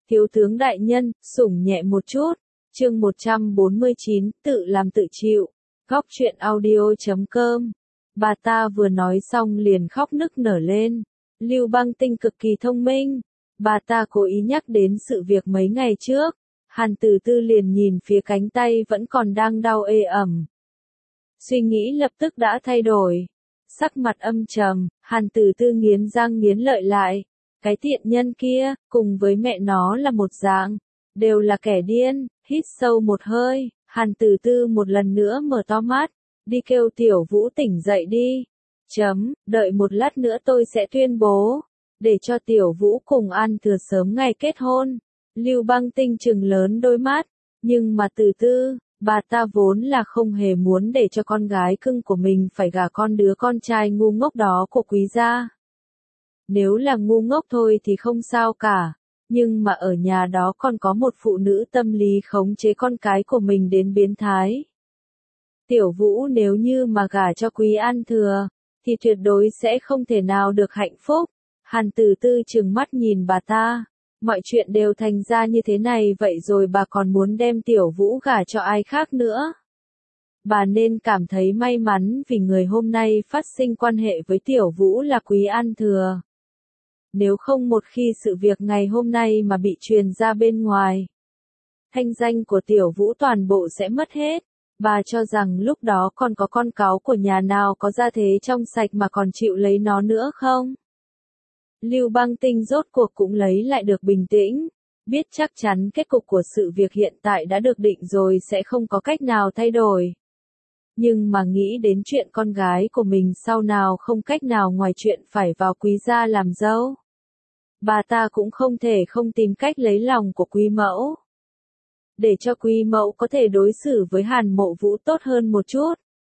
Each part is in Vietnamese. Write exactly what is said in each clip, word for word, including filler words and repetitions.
Thiếu tướng đại nhân, sủng nhẹ một chút. Chương một trăm bốn mươi chín, tự làm tự chịu. Góc truyện audio chấm com. Bà ta vừa nói xong liền khóc nức nở lên. Lưu Băng Tinh cực kỳ thông minh. Bà ta cố ý nhắc đến sự việc mấy ngày trước. Hàn Tử Tư liền nhìn phía cánh tay vẫn còn đang đau ê ẩm. Suy nghĩ lập tức đã thay đổi. Sắc mặt âm trầm, Hàn Tử Tư nghiến răng nghiến lợi lại. Cái tiện nhân kia, cùng với mẹ nó là một dạng. Đều là kẻ điên. Hít sâu một hơi, Hàn Tử Tư một lần nữa mở to mắt. Đi kêu Tiểu Vũ tỉnh dậy đi. Chấm, đợi một lát nữa tôi sẽ tuyên bố. Để cho Tiểu Vũ cùng An Thừa sớm ngày kết hôn. Lưu Băng Tinh trừng lớn đôi mắt. Nhưng mà Tử Tư, bà ta vốn là không hề muốn để cho con gái cưng của mình phải gả con đứa con trai ngu ngốc đó của Quý gia. Nếu là ngu ngốc thôi thì không sao cả. Nhưng mà ở nhà đó còn có một phụ nữ tâm lý khống chế con cái của mình đến biến thái. Tiểu Vũ nếu như mà gả cho Quý An Thừa, thì tuyệt đối sẽ không thể nào được hạnh phúc. Hàn Tử Tư trừng mắt nhìn bà ta. Mọi chuyện đều thành ra như thế này vậy rồi bà còn muốn đem Tiểu Vũ gả cho ai khác nữa. Bà nên cảm thấy may mắn vì người hôm nay phát sinh quan hệ với Tiểu Vũ là Quý An Thừa. Nếu không một khi sự việc ngày hôm nay mà bị truyền ra bên ngoài, thanh danh của Tiểu Vũ toàn bộ sẽ mất hết. Bà cho rằng lúc đó còn có con cáu của nhà nào có gia thế trong sạch mà còn chịu lấy nó nữa không? Lưu Băng Tinh rốt cuộc cũng lấy lại được bình tĩnh, biết chắc chắn kết cục của sự việc hiện tại đã được định rồi sẽ không có cách nào thay đổi. Nhưng mà nghĩ đến chuyện con gái của mình sau nào không cách nào ngoài chuyện phải vào Quý gia làm dâu. Bà ta cũng không thể không tìm cách lấy lòng của Quý mẫu. Để cho Quý mẫu có thể đối xử với Hàn Mộ Vũ tốt hơn một chút.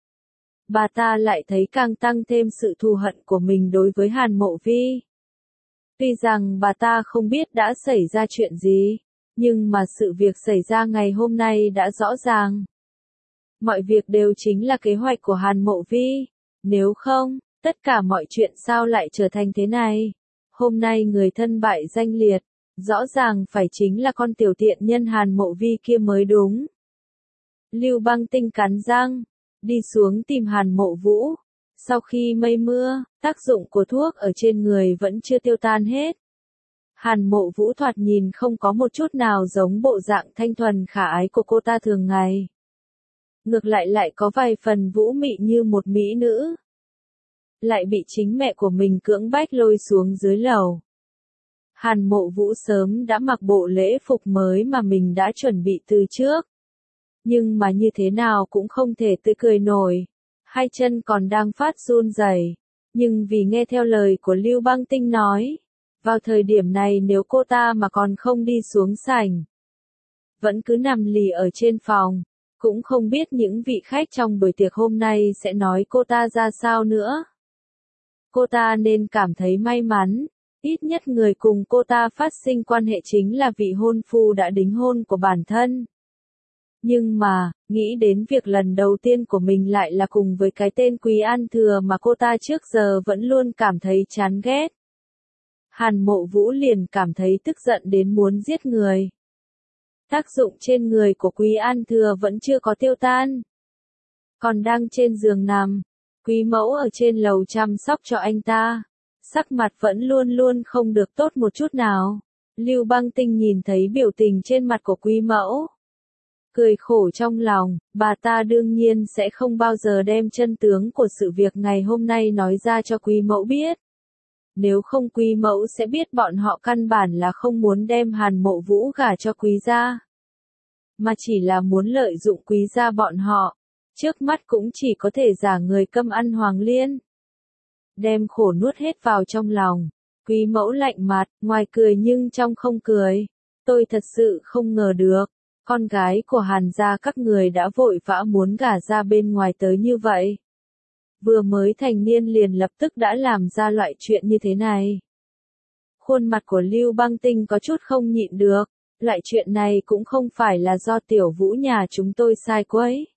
Bà ta lại thấy càng tăng thêm sự thù hận của mình đối với Hàn Mộ Vi. Tuy rằng bà ta không biết đã xảy ra chuyện gì, nhưng mà sự việc xảy ra ngày hôm nay đã rõ ràng. Mọi việc đều chính là kế hoạch của Hàn Mộ Vi. Nếu không, tất cả mọi chuyện sao lại trở thành thế này? Hôm nay người thân bại danh liệt, rõ ràng phải chính là con tiểu tiện nhân Hàn Mộ Vi kia mới đúng. Lưu Băng Tinh cắn răng, đi xuống tìm Hàn Mộ Vũ. Sau khi mây mưa, tác dụng của thuốc ở trên người vẫn chưa tiêu tan hết. Hàn Mộ Vũ thoạt nhìn không có một chút nào giống bộ dạng thanh thuần khả ái của cô ta thường ngày. Ngược lại lại có vài phần vũ mị như một mỹ nữ. Lại bị chính mẹ của mình cưỡng bách lôi xuống dưới lầu. Hàn Mộ Vũ sớm đã mặc bộ lễ phục mới mà mình đã chuẩn bị từ trước. Nhưng mà như thế nào cũng không thể tươi cười nổi. Hai chân còn đang phát run rẩy. Nhưng vì nghe theo lời của Lưu Băng Tinh nói. Vào thời điểm này nếu cô ta mà còn không đi xuống sảnh. Vẫn cứ nằm lì ở trên phòng. Cũng không biết những vị khách trong buổi tiệc hôm nay sẽ nói cô ta ra sao nữa. Cô ta nên cảm thấy may mắn, ít nhất người cùng cô ta phát sinh quan hệ chính là vị hôn phu đã đính hôn của bản thân. Nhưng mà, nghĩ đến việc lần đầu tiên của mình lại là cùng với cái tên Quý An Thừa mà cô ta trước giờ vẫn luôn cảm thấy chán ghét. Hàn Mộ Vũ liền cảm thấy tức giận đến muốn giết người. Tác dụng trên người của Quý An Thừa vẫn chưa có tiêu tan. Còn đang trên giường nằm, Quý mẫu ở trên lầu chăm sóc cho anh ta. Sắc mặt vẫn luôn luôn không được tốt một chút nào. Lưu Băng Tinh nhìn thấy biểu tình trên mặt của Quý mẫu. Cười khổ trong lòng, bà ta đương nhiên sẽ không bao giờ đem chân tướng của sự việc ngày hôm nay nói ra cho Quý mẫu biết. Nếu không Quý mẫu sẽ biết bọn họ căn bản là không muốn đem Hàn Mộ Vũ gả cho Quý gia. Mà chỉ là muốn lợi dụng Quý gia bọn họ. Trước mắt cũng chỉ có thể giả người câm ăn hoàng liên. Đem khổ nuốt hết vào trong lòng. Quý mẫu lạnh mặt, ngoài cười nhưng trong không cười. Tôi thật sự không ngờ được. Con gái của Hàn gia các người đã vội vã muốn gả ra bên ngoài tới như vậy. Vừa mới thành niên liền lập tức đã làm ra loại chuyện như thế này. Khuôn mặt của Lưu Băng Tinh có chút không nhịn được. Loại chuyện này cũng không phải là do Tiểu Vũ nhà chúng tôi sai quấy.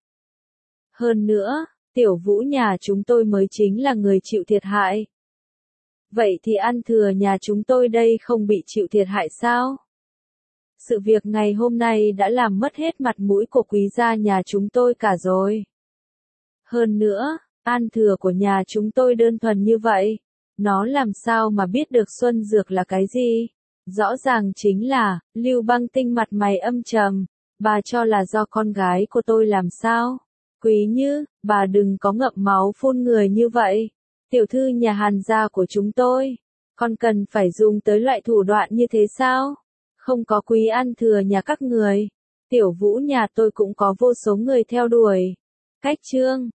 Hơn nữa, Tiểu Vũ nhà chúng tôi mới chính là người chịu thiệt hại. Vậy thì An Thừa nhà chúng tôi đây không bị chịu thiệt hại sao? sự việc ngày hôm nay đã làm mất hết mặt mũi của quý gia nhà chúng tôi cả rồi. Hơn nữa, An Thừa của nhà chúng tôi đơn thuần như vậy, nó làm sao mà biết được Xuân Dược là cái gì? Rõ ràng chính là, Lưu Băng Tinh mặt mày âm trầm, bà cho là do con gái của tôi làm sao? Quý Như, bà đừng có ngậm máu phun người như vậy. Tiểu thư nhà Hàn gia của chúng tôi, còn cần phải dùng tới loại thủ đoạn như thế sao? Không có Quý An Thừa nhà các người, Tiểu Vũ nhà tôi cũng có vô số người theo đuổi. Cách chương